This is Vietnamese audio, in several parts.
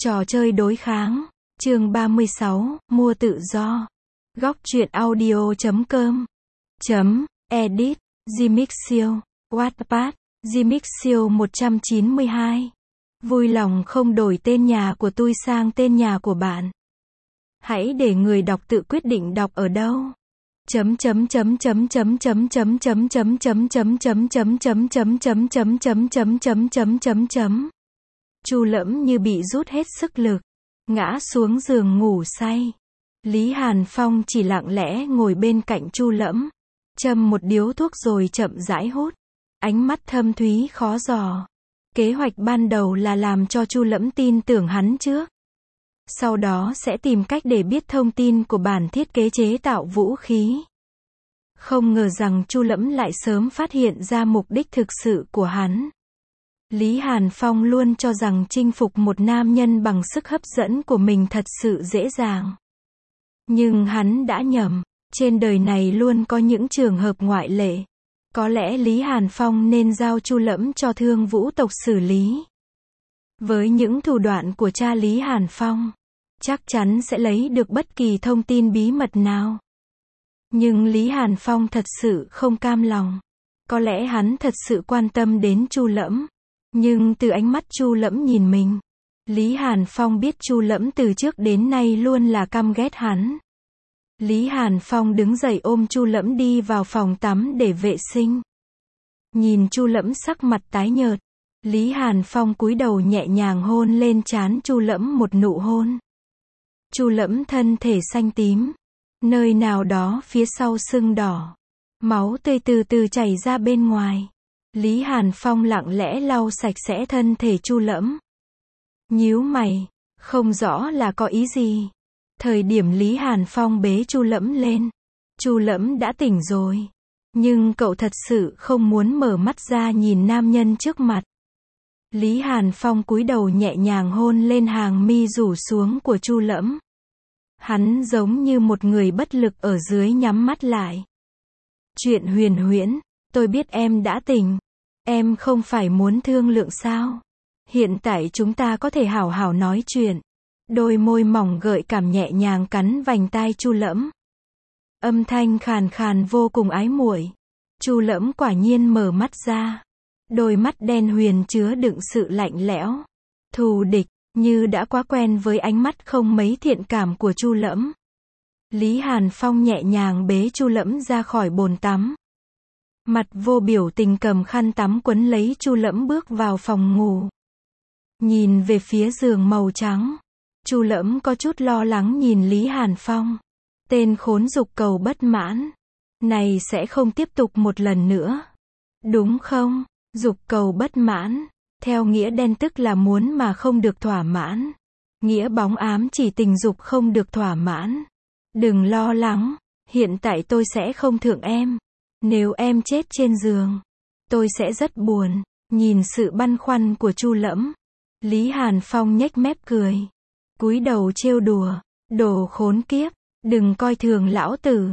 Trò chơi đối kháng. Chương 36, mua tự do. Góc truyện audio.com. Edit. Gmixio. Wattpad. Gmixio 192. Vui lòng không đổi tên nhà của tôi sang tên nhà của bạn. Hãy để người đọc tự quyết định đọc ở đâu. Chu Lẫm như bị rút hết sức lực, ngã xuống giường ngủ say. Lý Hàn Phong chỉ lặng lẽ ngồi bên cạnh Chu Lẫm, châm một điếu thuốc rồi chậm rãi hút, ánh mắt thâm thúy khó dò. Kế hoạch ban đầu là làm cho Chu Lẫm tin tưởng hắn trước. Sau đó sẽ tìm cách để biết thông tin của bản thiết kế chế tạo vũ khí. Không ngờ rằng Chu Lẫm lại sớm phát hiện ra mục đích thực sự của hắn. Lý Hàn Phong luôn cho rằng chinh phục một nam nhân bằng sức hấp dẫn của mình thật sự dễ dàng. Nhưng hắn đã nhầm, trên đời này luôn có những trường hợp ngoại lệ. Có lẽ Lý Hàn Phong nên giao Chu Lẫm cho Thương Vũ tộc xử lý. Với những thủ đoạn của cha Lý Hàn Phong, chắc chắn sẽ lấy được bất kỳ thông tin bí mật nào. Nhưng Lý Hàn Phong thật sự không cam lòng. Có lẽ hắn thật sự quan tâm đến Chu Lẫm. Nhưng từ ánh mắt Chu Lẫm nhìn mình, Lý Hàn Phong biết Chu Lẫm từ trước đến nay luôn là căm ghét hắn. Lý Hàn Phong đứng dậy ôm Chu Lẫm đi vào phòng tắm để vệ sinh. Nhìn Chu Lẫm sắc mặt tái nhợt, Lý Hàn Phong cúi đầu nhẹ nhàng hôn lên trán Chu Lẫm một nụ hôn. Chu Lẫm thân thể xanh tím, nơi nào đó phía sau sưng đỏ, máu tươi từ từ chảy ra bên ngoài. Lý Hàn Phong lặng lẽ lau sạch sẽ thân thể Chu Lẫm. Nhíu mày, không rõ là có ý gì. Thời điểm Lý Hàn Phong bế Chu Lẫm lên, Chu Lẫm đã tỉnh rồi. Nhưng cậu thật sự không muốn mở mắt ra nhìn nam nhân trước mặt. Lý Hàn Phong cúi đầu nhẹ nhàng hôn lên hàng mi rủ xuống của Chu Lẫm. Hắn giống như một người bất lực ở dưới nhắm mắt lại. Chuyện huyền huyễn. Tôi biết em đã tỉnh. Em không phải muốn thương lượng sao? Hiện tại chúng ta có thể hảo hảo nói chuyện. Đôi môi mỏng gợi cảm nhẹ nhàng cắn vành tai Chu Lẫm. Âm thanh khàn khàn vô cùng ái muội. Chu Lẫm quả nhiên mở mắt ra. Đôi mắt đen huyền chứa đựng sự lạnh lẽo, thù địch, như đã quá quen với ánh mắt không mấy thiện cảm của Chu Lẫm. Lý Hàn Phong nhẹ nhàng bế Chu Lẫm ra khỏi bồn tắm. Mặt vô biểu tình cầm khăn tắm quấn lấy Chu Lẫm bước vào phòng ngủ. Nhìn về phía giường màu trắng, Chu Lẫm có chút lo lắng nhìn Lý Hàn Phong. Tên khốn dục cầu bất mãn này sẽ không tiếp tục một lần nữa, đúng không? Dục cầu bất mãn, theo nghĩa đen tức là muốn mà không được thỏa mãn. Nghĩa bóng ám chỉ tình dục không được thỏa mãn. Đừng lo lắng, hiện tại tôi sẽ không thượng em. Nếu em chết trên giường, tôi sẽ rất buồn. Nhìn sự băn khoăn của Chu Lẫm, Lý Hàn Phong nhếch mép cười, cúi đầu trêu đùa, đồ khốn kiếp, đừng coi thường lão tử.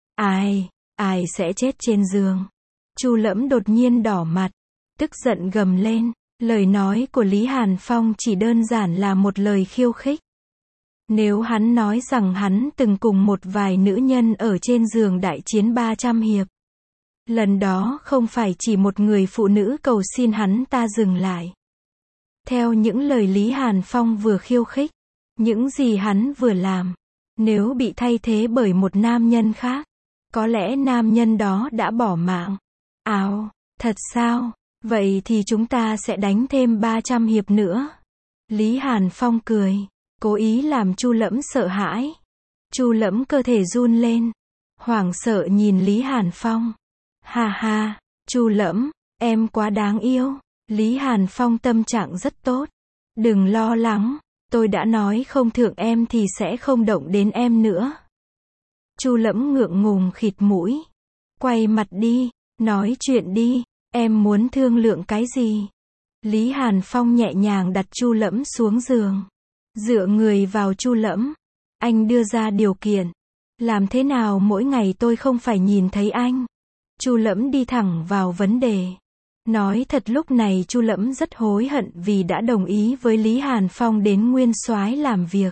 Ai sẽ chết trên giường? Chu Lẫm đột nhiên đỏ mặt, tức giận gầm lên. Lời nói của Lý Hàn Phong chỉ đơn giản là một lời khiêu khích. Nếu hắn nói rằng hắn từng cùng một vài nữ nhân ở trên giường đại chiến 300 hiệp. Lần đó không phải chỉ một người phụ nữ cầu xin hắn ta dừng lại. Theo những lời Lý Hàn Phong vừa khiêu khích, những gì hắn vừa làm, nếu bị thay thế bởi một nam nhân khác, có lẽ nam nhân đó đã bỏ mạng. Thật sao? Vậy thì chúng ta sẽ đánh thêm 300 hiệp nữa. Lý Hàn Phong cười, cố ý làm Chu Lẫm sợ hãi. Chu Lẫm cơ thể run lên, hoảng sợ nhìn Lý Hàn Phong. Ha ha, Chu Lẫm, em quá đáng yêu. Lý Hàn Phong tâm trạng rất tốt. Đừng lo lắng, tôi đã nói không thượng em thì sẽ không động đến em nữa. Chu Lẫm ngượng ngùng khịt mũi. Quay mặt đi, nói chuyện đi, em muốn thương lượng cái gì? Lý Hàn Phong nhẹ nhàng đặt Chu Lẫm xuống giường, dựa người vào Chu Lẫm. Anh đưa ra điều kiện. Làm thế nào mỗi ngày tôi không phải nhìn thấy anh? Chu Lẫm đi thẳng vào vấn đề. Nói thật lúc này Chu Lẫm rất hối hận vì đã đồng ý với Lý Hàn Phong đến Nguyên Soái làm việc.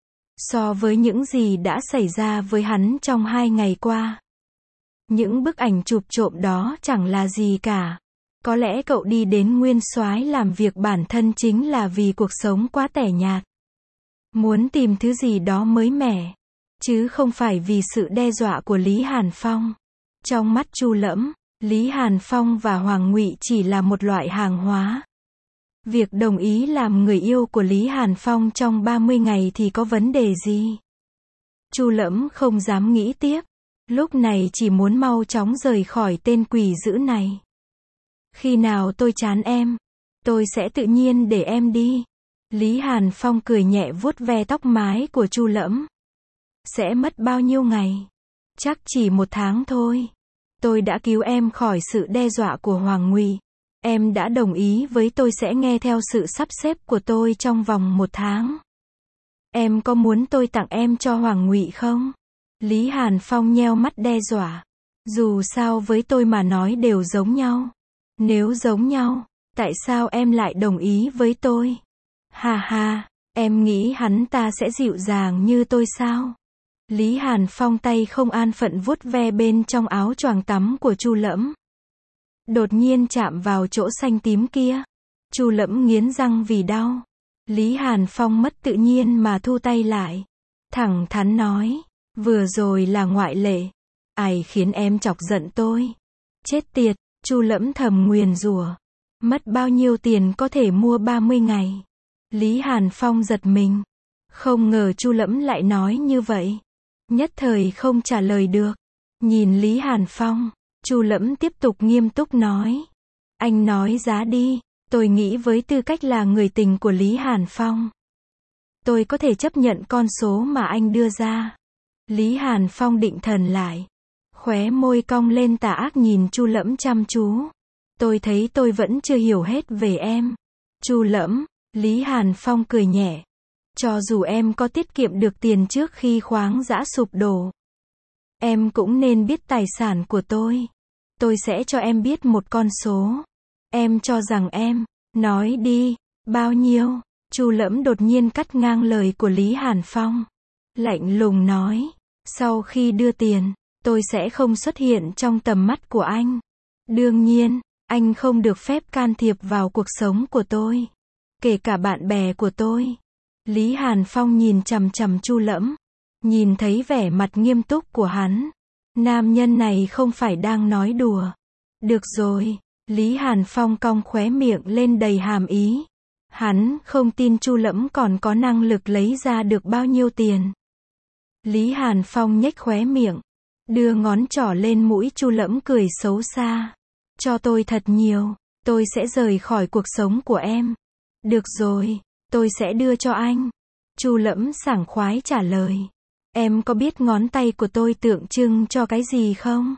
So với những gì đã xảy ra với hắn trong 2 ngày qua, những bức ảnh chụp trộm đó chẳng là gì cả. Có lẽ cậu đi đến Nguyên Soái làm việc bản thân chính là vì cuộc sống quá tẻ nhạt. Muốn tìm thứ gì đó mới mẻ, chứ không phải vì sự đe dọa của Lý Hàn Phong. Trong mắt Chu Lẫm, Lý Hàn Phong và Hoàng Ngụy chỉ là một loại hàng hóa. Việc đồng ý làm người yêu của Lý Hàn Phong trong 30 ngày thì có vấn đề gì? Chu Lẫm không dám nghĩ tiếp, lúc này chỉ muốn mau chóng rời khỏi tên quỷ dữ này. Khi nào tôi chán em, tôi sẽ tự nhiên để em đi. Lý Hàn Phong cười nhẹ vuốt ve tóc mái của Chu Lẫm. Sẽ mất bao nhiêu ngày? Chắc chỉ 1 tháng thôi. Tôi đã cứu em khỏi sự đe dọa của Hoàng Ngụy. Em đã đồng ý với tôi sẽ nghe theo sự sắp xếp của tôi trong vòng 1 tháng. Em có muốn tôi tặng em cho Hoàng Ngụy không? Lý Hàn Phong nheo mắt đe dọa. Dù sao với tôi mà nói đều giống nhau. Nếu giống nhau, tại sao em lại đồng ý với tôi? Ha ha, em nghĩ hắn ta sẽ dịu dàng như tôi sao? Lý Hàn Phong tay không an phận vuốt ve bên trong áo choàng tắm của Chu Lẫm. Đột nhiên chạm vào chỗ xanh tím kia. Chu Lẫm nghiến răng vì đau. Lý Hàn Phong mất tự nhiên mà thu tay lại. Thẳng thắn nói, vừa rồi là ngoại lệ. Ai khiến em chọc giận tôi? Chết tiệt, Chu Lẫm thầm nguyền rủa. Mất bao nhiêu tiền có thể mua 30 ngày? Lý Hàn Phong giật mình. Không ngờ Chu Lẫm lại nói như vậy. Nhất thời không trả lời được. Nhìn Lý Hàn Phong, Chu Lẫm tiếp tục nghiêm túc nói. Anh nói giá đi, tôi nghĩ với tư cách là người tình của Lý Hàn Phong, tôi có thể chấp nhận con số mà anh đưa ra. Lý Hàn Phong định thần lại. Khóe môi cong lên tà ác nhìn Chu Lẫm chăm chú. Tôi thấy tôi vẫn chưa hiểu hết về em. Chu Lẫm, Lý Hàn Phong cười nhẹ. Cho dù em có tiết kiệm được tiền trước khi khoáng dã sụp đổ, em cũng nên biết tài sản của tôi. Tôi sẽ cho em biết một con số. Em cho rằng em, nói đi, bao nhiêu? Chu Lẫm đột nhiên cắt ngang lời của Lý Hàn Phong. Lạnh lùng nói, sau khi đưa tiền, tôi sẽ không xuất hiện trong tầm mắt của anh. Đương nhiên, anh không được phép can thiệp vào cuộc sống của tôi, kể cả bạn bè của tôi. Lý Hàn Phong nhìn chằm chằm Chu Lẫm, nhìn thấy vẻ mặt nghiêm túc của hắn. Nam nhân này không phải đang nói đùa. Được rồi, Lý Hàn Phong cong khóe miệng lên đầy hàm ý. Hắn không tin Chu Lẫm còn có năng lực lấy ra được bao nhiêu tiền. Lý Hàn Phong nhếch khóe miệng, đưa ngón trỏ lên mũi Chu Lẫm cười xấu xa. Cho tôi thật nhiều, tôi sẽ rời khỏi cuộc sống của em. Được rồi, tôi sẽ đưa cho anh. Chu Lẫm sảng khoái trả lời. Em có biết ngón tay của tôi tượng trưng cho cái gì không?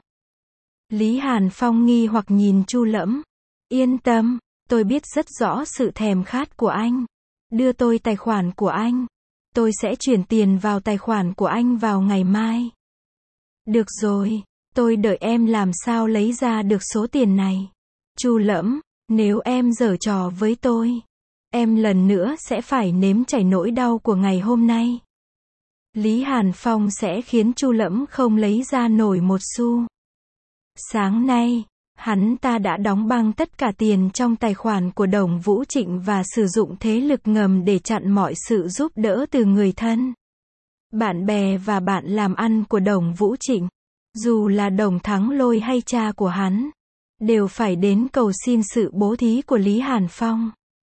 Lý Hàn Phong nghi hoặc nhìn Chu Lẫm. Yên tâm, tôi biết rất rõ sự thèm khát của anh. Đưa tôi tài khoản của anh. Tôi sẽ chuyển tiền vào tài khoản của anh vào ngày mai. Được rồi, tôi đợi em làm sao lấy ra được số tiền này. Chu Lẫm, nếu em giở trò với tôi, em lần nữa sẽ phải nếm trải nỗi đau của ngày hôm nay. Lý Hàn Phong sẽ khiến Chu Lẫm không lấy ra nổi một xu. Sáng nay, hắn ta đã đóng băng tất cả tiền trong tài khoản của Đồng Vũ Trịnh và sử dụng thế lực ngầm để chặn mọi sự giúp đỡ từ người thân, bạn bè và bạn làm ăn của Đồng Vũ Trịnh. Dù là Đồng Thắng Lôi hay cha của hắn, đều phải đến cầu xin sự bố thí của Lý Hàn Phong.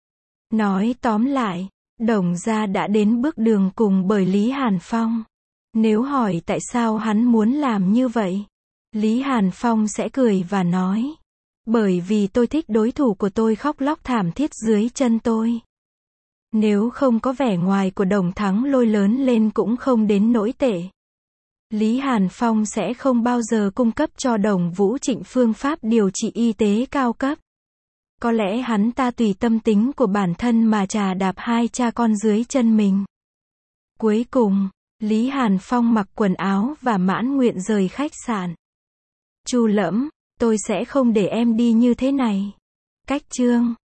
Nói tóm lại, Đồng gia đã đến bước đường cùng bởi Lý Hàn Phong. Nếu hỏi tại sao hắn muốn làm như vậy, Lý Hàn Phong sẽ cười và nói. Bởi vì tôi thích đối thủ của tôi khóc lóc thảm thiết dưới chân tôi. Nếu không có vẻ ngoài của Đồng Thắng Lôi lớn lên cũng không đến nỗi tệ, Lý Hàn Phong sẽ không bao giờ cung cấp cho Đồng Vũ Trịnh phương pháp điều trị y tế cao cấp. Có lẽ hắn ta tùy tâm tính của bản thân mà chà đạp hai cha con dưới chân mình. Cuối cùng, Lý Hàn Phong mặc quần áo và mãn nguyện rời khách sạn. Chu Lẫm, tôi sẽ không để em đi như thế này. Cách chương